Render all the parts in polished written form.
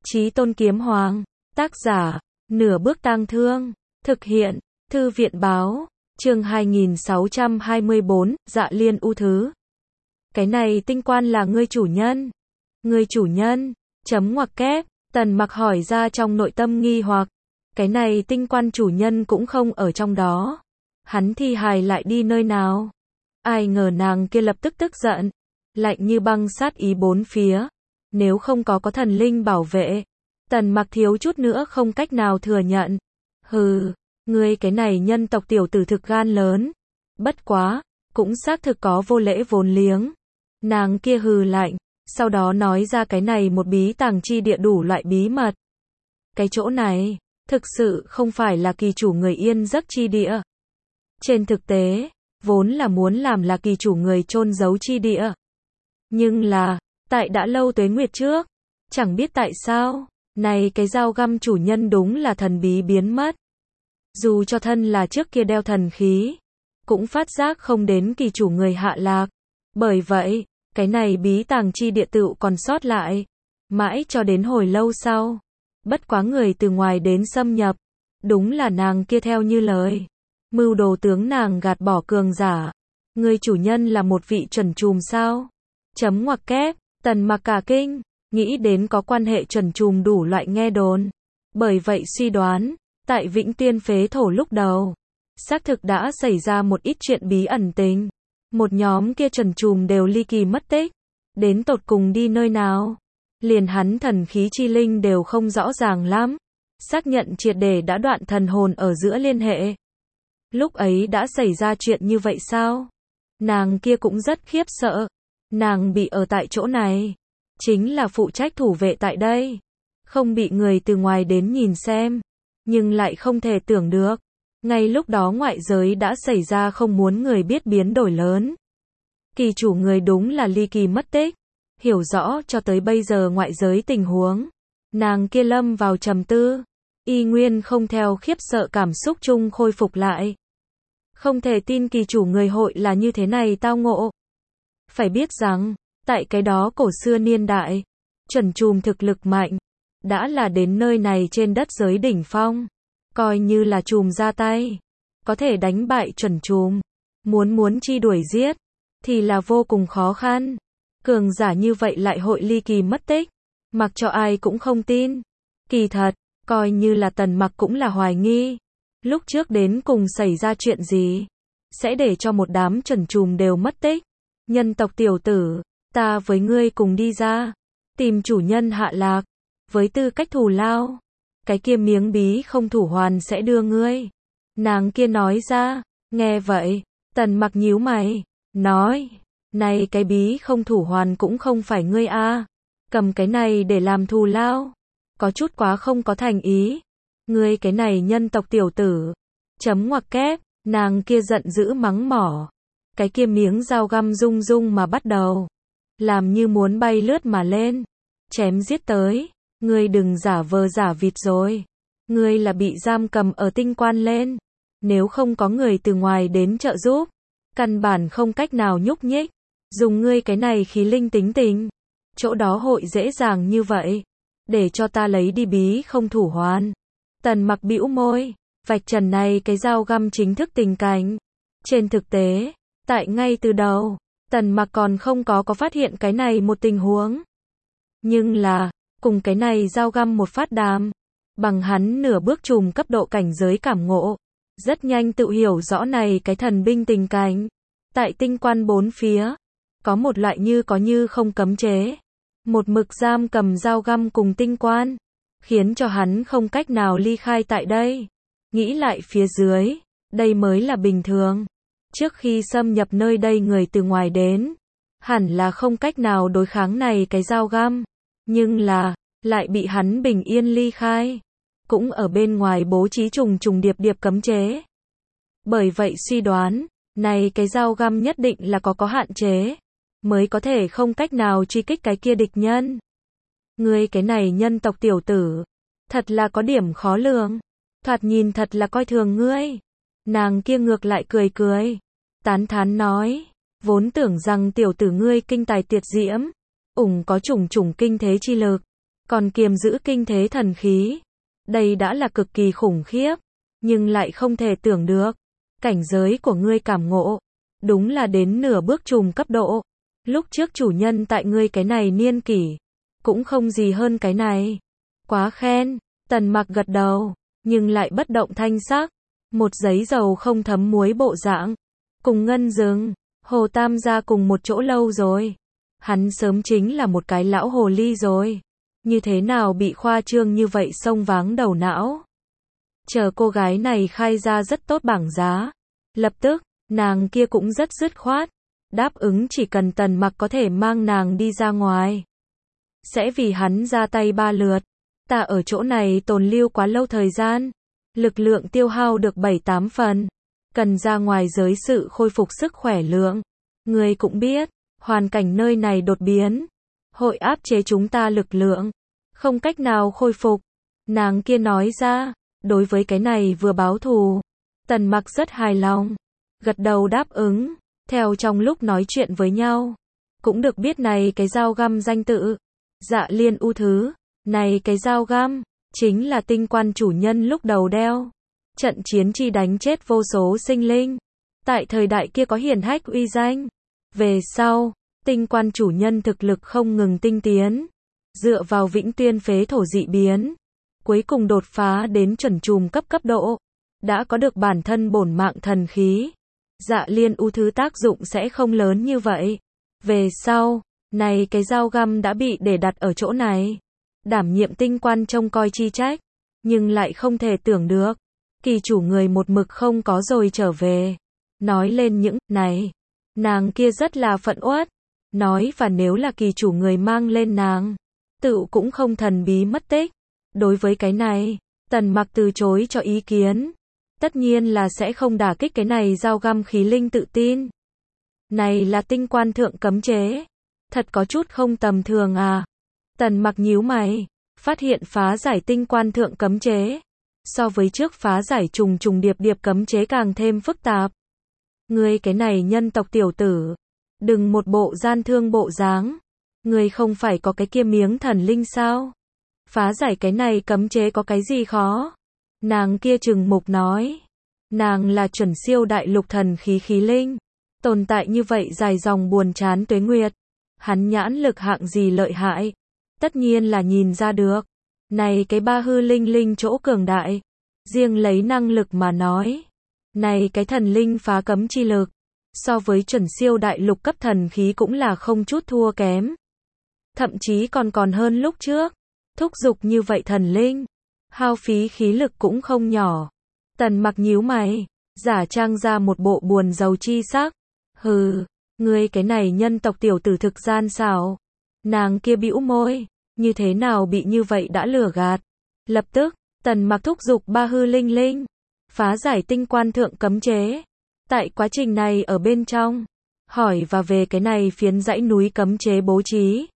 Chí Tôn Kiếm Hoàng, tác giả, Nửa Bước Tang Thương, thực hiện, Thư viện báo, chương 2624, Dạ Liên U Thứ. Cái này tinh quan là ngươi chủ nhân. Ngươi chủ nhân, chấm ngoặc kép, Tần Mặc hỏi ra trong nội tâm nghi hoặc. Cái này tinh quan chủ nhân cũng không ở trong đó. Hắn thi hài lại đi nơi nào? Ai ngờ nàng kia lập tức tức giận, lạnh như băng sát ý bốn phía. Nếu không có thần linh bảo vệ, Tần Mặc thiếu chút nữa không cách nào thừa nhận. Hừ, ngươi cái này nhân tộc tiểu tử thực gan lớn. Bất quá, cũng xác thực có vô lễ vốn liếng. Nàng kia hừ lạnh, sau đó nói ra cái này một bí tàng chi địa đủ loại bí mật. Cái chỗ này, thực sự không phải là kỳ chủ người yên giấc chi địa. Trên thực tế, vốn là muốn làm là kỳ chủ người chôn giấu chi địa. Nhưng là, tại đã lâu tuế nguyệt trước, chẳng biết tại sao, này cái dao găm chủ nhân đúng là thần bí biến mất. Dù cho thân là trước kia đeo thần khí, cũng phát giác không đến kỳ chủ người hạ lạc. Bởi vậy, cái này bí tàng chi địa tựu còn sót lại. Mãi cho đến hồi lâu sau, bất quá người từ ngoài đến xâm nhập. Đúng là nàng kia theo như lời. Mưu đồ tướng nàng gạt bỏ cường giả. Người chủ nhân là một vị chuẩn trùm sao? Chấm ngoặc kép, Tần Mặc cả kinh, nghĩ đến có quan hệ chuẩn trùm đủ loại nghe đồn. Bởi vậy suy đoán, tại Vĩnh Tuyên phế thổ lúc đầu, xác thực đã xảy ra một ít chuyện bí ẩn tình. Một nhóm kia chuẩn trùm đều ly kỳ mất tích. Đến tột cùng đi nơi nào? Liền hắn thần khí chi linh đều không rõ ràng lắm. Xác nhận triệt để đã đoạn thần hồn ở giữa liên hệ. Lúc ấy đã xảy ra chuyện như vậy sao? Nàng kia cũng rất khiếp sợ. Nàng bị ở tại chỗ này, chính là phụ trách thủ vệ tại đây. Không bị người từ ngoài đến nhìn xem. Nhưng lại không thể tưởng được. Ngay lúc đó ngoại giới đã xảy ra không muốn người biết biến đổi lớn. Kỳ chủ người đúng là ly kỳ mất tích. Hiểu rõ cho tới bây giờ ngoại giới tình huống. Nàng kia lâm vào trầm tư. Y nguyên không theo khiếp sợ cảm xúc chung khôi phục lại. Không thể tin kỳ chủ người hội là như thế này tao ngộ. Phải biết rằng, tại cái đó cổ xưa niên đại, chuẩn trùm thực lực mạnh, đã là đến nơi này trên đất giới đỉnh phong. Coi như là trùm ra tay, có thể đánh bại chuẩn trùm. Muốn chi đuổi giết, thì là vô cùng khó khăn. Cường giả như vậy lại hội ly kỳ mất tích, mặc cho ai cũng không tin. Kỳ thật, coi như là Tần Mặc cũng là hoài nghi. Lúc trước đến cùng xảy ra chuyện gì, sẽ để cho một đám chuẩn trùm đều mất tích. Nhân tộc tiểu tử, ta với ngươi cùng đi ra, tìm chủ nhân hạ lạc, với tư cách thù lao. Cái kia miếng bí không thủ hoàn sẽ đưa ngươi. Nàng kia nói ra, nghe vậy, Tần Mặc nhíu mày, nói, này cái bí không thủ hoàn cũng không phải ngươi a, cầm cái này để làm thù lao, có chút quá không có thành ý. Ngươi cái này nhân tộc tiểu tử, chấm ngoặc kép, nàng kia giận dữ mắng mỏ. Cái kia miếng dao găm rung rung mà bắt đầu, làm như muốn bay lướt mà lên, chém giết tới. Ngươi đừng giả vờ giả vịt rồi. Ngươi là bị giam cầm ở tinh quan lên. Nếu không có người từ ngoài đến trợ giúp, căn bản không cách nào nhúc nhích. Dùng ngươi cái này khí linh tính tình, chỗ đó hội dễ dàng như vậy. Để cho ta lấy đi bí không thủ hoàn. Tần Mặc bĩu môi, vạch trần này cái dao găm chính thức tình cảnh. Trên thực tế, tại ngay từ đầu, Tần Mặc còn không có phát hiện cái này một tình huống. Nhưng là, cùng cái này dao găm một phát đàm, bằng hắn nửa bước trùm cấp độ cảnh giới cảm ngộ, rất nhanh tự hiểu rõ này cái thần binh tình cảnh. Tại tinh quan bốn phía, có một loại như có như không cấm chế, một mực giam cầm dao găm cùng tinh quan, khiến cho hắn không cách nào ly khai tại đây. Nghĩ lại phía dưới, đây mới là bình thường. Trước khi xâm nhập nơi đây người từ ngoài đến, hẳn là không cách nào đối kháng này cái dao găm. Nhưng là, lại bị hắn bình yên ly khai. Cũng ở bên ngoài bố trí trùng trùng điệp điệp cấm chế. Bởi vậy suy đoán, này cái dao găm nhất định là có hạn chế, mới có thể không cách nào truy kích cái kia địch nhân. Ngươi cái này nhân tộc tiểu tử, thật là có điểm khó lường. Thoạt nhìn thật là coi thường ngươi. Nàng kia ngược lại cười cười, tán thán nói, vốn tưởng rằng tiểu tử ngươi kinh tài tuyệt diễm, có trùng trùng kinh thế chi lực, còn kiềm giữ kinh thế thần khí. Đây đã là cực kỳ khủng khiếp, nhưng lại không thể tưởng được. Cảnh giới của ngươi cảm ngộ, đúng là đến nửa bước trùm cấp độ. Lúc trước chủ nhân tại ngươi cái này niên kỷ, cũng không gì hơn cái này. Quá khen, Tần Mặc gật đầu, nhưng lại bất động thanh sắc. Một giấy dầu không thấm muối bộ dạng. Cùng Ngân Dừng, Hồ Tam gia cùng một chỗ lâu rồi. Hắn sớm chính là một cái lão hồ ly rồi. Như thế nào bị khoa trương như vậy xông váng đầu não. Chờ cô gái này khai ra rất tốt bảng giá. Lập tức, nàng kia cũng rất dứt khoát. Đáp ứng chỉ cần Tần Mặc có thể mang nàng đi ra ngoài. Sẽ vì hắn ra tay 3 lượt. Ta ở chỗ này tồn lưu quá lâu thời gian. Lực lượng tiêu hao được 7-8 phần. Cần ra ngoài giới sự khôi phục sức khỏe lượng. Người cũng biết, hoàn cảnh nơi này đột biến. Hội áp chế chúng ta lực lượng. Không cách nào khôi phục. Nàng kia nói ra, đối với cái này vừa báo thù. Tần Mặc rất hài lòng. Gật đầu đáp ứng. Theo trong lúc nói chuyện với nhau. Cũng được biết này cái dao găm danh tự. Dạ Liên U Thứ. Này cái dao găm, chính là tinh quan chủ nhân lúc đầu đeo. Trận chiến chi đánh chết vô số sinh linh. Tại thời đại kia có hiển hách uy danh. Về sau, tinh quan chủ nhân thực lực không ngừng tinh tiến. Dựa vào Vĩnh Tuyên phế thổ dị biến. Cuối cùng đột phá đến chuẩn trùm cấp độ. Đã có được bản thân bổn mạng thần khí. Dạ Liên U Thứ tác dụng sẽ không lớn như vậy. Về sau, này cái dao găm đã bị để đặt ở chỗ này. Đảm nhiệm tinh quan trông coi chi trách. Nhưng lại không thể tưởng được. Kỳ chủ người một mực không có rồi trở về. Nói lên những này. Nàng kia rất là phẫn uất. Nói và nếu là kỳ chủ người mang lên nàng. Tự cũng không thần bí mất tích. Đối với cái này, Tần Mặc từ chối cho ý kiến. Tất nhiên là sẽ không đả kích cái này dao găm khí linh tự tin. Này là tinh quan thượng cấm chế. Thật có chút không tầm thường à. Tần Mặc nhíu mày. Phát hiện phá giải tinh quan thượng cấm chế. So với trước phá giải trùng trùng điệp điệp cấm chế càng thêm phức tạp. Ngươi cái này nhân tộc tiểu tử. Đừng một bộ gian thương bộ dáng. Ngươi không phải có cái kia miếng thần linh sao? Phá giải cái này cấm chế có cái gì khó? Nàng kia trừng mục nói. Nàng là chuẩn siêu đại lục thần khí khí linh. Tồn tại như vậy dài dòng buồn chán tuế nguyệt. Hắn nhãn lực hạng gì lợi hại. Tất nhiên là nhìn ra được. Này cái ba hư linh linh chỗ cường đại. Riêng lấy năng lực mà nói. Này cái thần linh phá cấm chi lực. So với chuẩn siêu đại lục cấp thần khí cũng là không chút thua kém. Thậm chí còn hơn lúc trước. Thúc giục như vậy thần linh. Hao phí khí lực cũng không nhỏ. Tần Mặc nhíu mày. Giả trang ra một bộ buồn rầu chi sắc. Hừ. Ngươi cái này nhân tộc tiểu tử thực gian xảo. Nàng kia bĩu môi. Như thế nào bị như vậy đã lừa gạt. Lập tức, Tần Mặc thúc giục ba hư linh linh. Phá giải tinh quan thượng cấm chế. Tại quá trình này ở bên trong. Hỏi và về cái này phiến dãy núi cấm chế bố trí.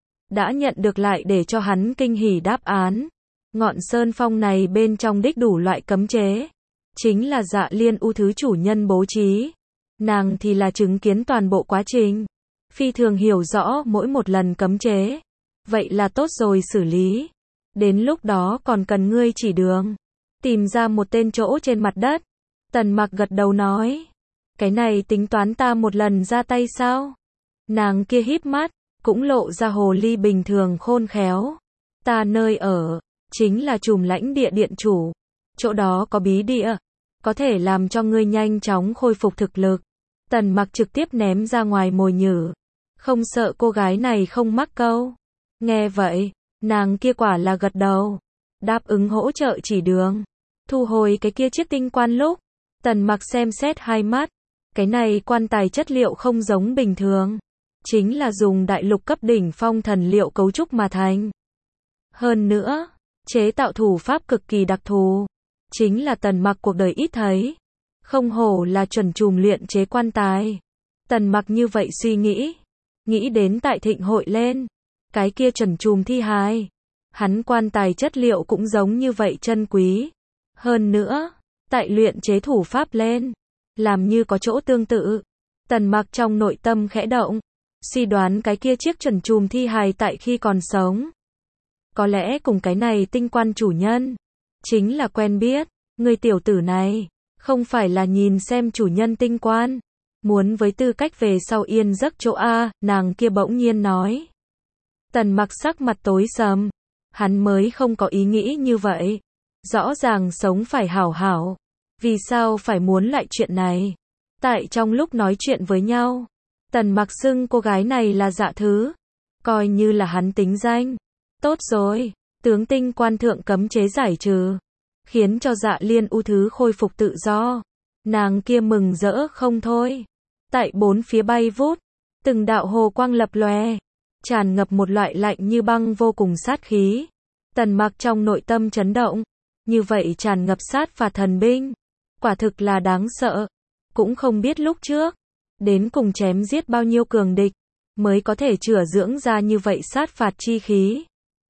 Đã nhận được lại để cho hắn kinh hỉ đáp án. Ngọn sơn phong này bên trong đích đủ loại cấm chế. Chính là Dạ Liên U Thứ chủ nhân bố trí. Nàng thì là chứng kiến toàn bộ quá trình. Phi thường hiểu rõ mỗi một lần cấm chế. Vậy là tốt rồi xử lý. Đến lúc đó còn cần ngươi chỉ đường. Tìm ra một tên chỗ trên mặt đất. Tần Mặc gật đầu nói. Cái này tính toán ta một lần ra tay sao? Nàng kia híp mắt. Cũng lộ ra hồ ly bình thường khôn khéo. Ta nơi ở. Chính là trùm lãnh địa điện chủ. Chỗ đó có bí địa. Có thể làm cho ngươi nhanh chóng khôi phục thực lực. Tần Mặc trực tiếp ném ra ngoài mồi nhử. Không sợ cô gái này không mắc câu. Nghe vậy, nàng kia quả là gật đầu. Đáp ứng hỗ trợ chỉ đường. Thu hồi cái kia chiếc tinh quan lúc. Tần Mặc xem xét hai mắt. Cái này quan tài chất liệu không giống bình thường. Chính là dùng đại lục cấp đỉnh phong thần liệu cấu trúc mà thành. Hơn nữa, chế tạo thủ pháp cực kỳ đặc thù. Chính là Tần Mặc cuộc đời ít thấy. Không hổ là chuẩn trùm luyện chế quan tài. Tần Mặc như vậy suy nghĩ. Nghĩ đến tại thịnh hội lên. Cái kia chuẩn trùm thi hài. Hắn quan tài chất liệu cũng giống như vậy chân quý. Hơn nữa, tại luyện chế thủ pháp lên. Làm như có chỗ tương tự. Tần Mặc trong nội tâm khẽ động. Suy đoán cái kia chiếc chuẩn trùm thi hài tại khi còn sống. có lẽ cùng cái này tinh quan chủ nhân chính là quen biết. Người tiểu tử này không phải là nhìn xem chủ nhân tinh quan muốn với tư cách về sau yên giấc chỗ a, nàng kia bỗng nhiên nói. Tần Mặc sắc mặt tối sầm, hắn mới không có ý nghĩ như vậy, rõ ràng sống phải hảo hảo, vì sao phải muốn lại chuyện này? Tại trong lúc nói chuyện với nhau, Tần Mặc xưng cô gái này là Dạ Thứ, coi như là hắn tính danh. Tốt rồi, tướng tinh quan thượng cấm chế giải trừ, khiến cho Dạ Liên U Thứ khôi phục tự do. Nàng kia mừng rỡ không thôi. Tại bốn phía bay vút, từng đạo hồ quang lập lòe, tràn ngập một loại lạnh như băng vô cùng sát khí. Tần Mặc trong nội tâm chấn động, như vậy tràn ngập sát phạt thần binh, quả thực là đáng sợ. Cũng không biết lúc trước đến cùng chém giết bao nhiêu cường địch mới có thể chữa dưỡng ra như vậy sát phạt chi khí.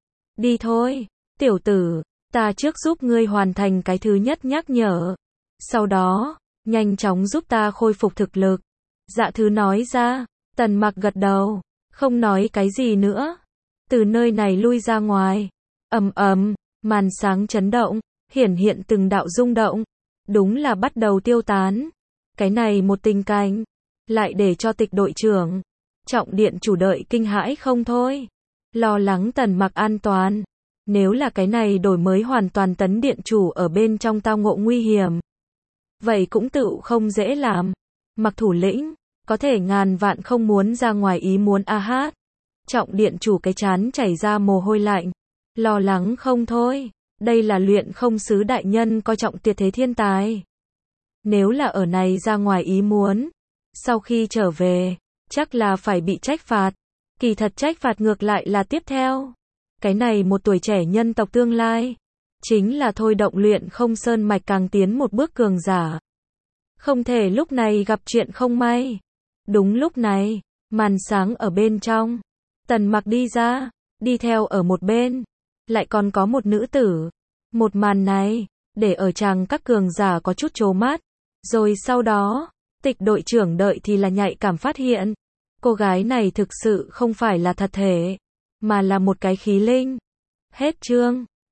Đi thôi, tiểu tử, ta trước giúp ngươi hoàn thành cái thứ nhất nhắc nhở, sau đó nhanh chóng giúp ta khôi phục thực lực. Dạ Thứ nói ra. Tần Mặc gật đầu, không nói cái gì nữa, từ nơi này lui ra ngoài. Ầm ầm, màn sáng chấn động, hiển hiện từng đạo rung động, đúng là bắt đầu tiêu tán. Cái này một tình cảnh lại để cho Tịch đội trưởng, Trọng điện chủ đợi kinh hãi không thôi, lo lắng Tần Mặc an toàn. Nếu là cái này đổi mới hoàn toàn Tấn điện chủ ở bên trong tao ngộ nguy hiểm, vậy cũng tự không dễ làm. Mặc thủ lĩnh, có thể ngàn vạn không muốn ra ngoài ý muốn a hát. Trọng điện chủ cái chán chảy ra mồ hôi lạnh, lo lắng không thôi. Đây là luyện không sứ đại nhân coi trọng tuyệt thế thiên tài. Nếu là ở này ra ngoài ý muốn, sau khi trở về, chắc là phải bị trách phạt. Kỳ thật trách phạt ngược lại là tiếp theo. Cái này một tuổi trẻ nhân tộc tương lai, chính là thôi động luyện không sơn mạch càng tiến một bước cường giả. Không thể lúc này gặp chuyện không may. Đúng lúc này, màn sáng ở bên trong, Tần Mặc đi ra, đi theo ở một bên, lại còn có một nữ tử. Một màn này, để ở chàng các cường giả có chút trố mắt. Rồi sau đó, Tịch đội trưởng đợi thì là nhạy cảm phát hiện, cô gái này thực sự không phải là thật thể, mà là một cái khí linh. Hết chương.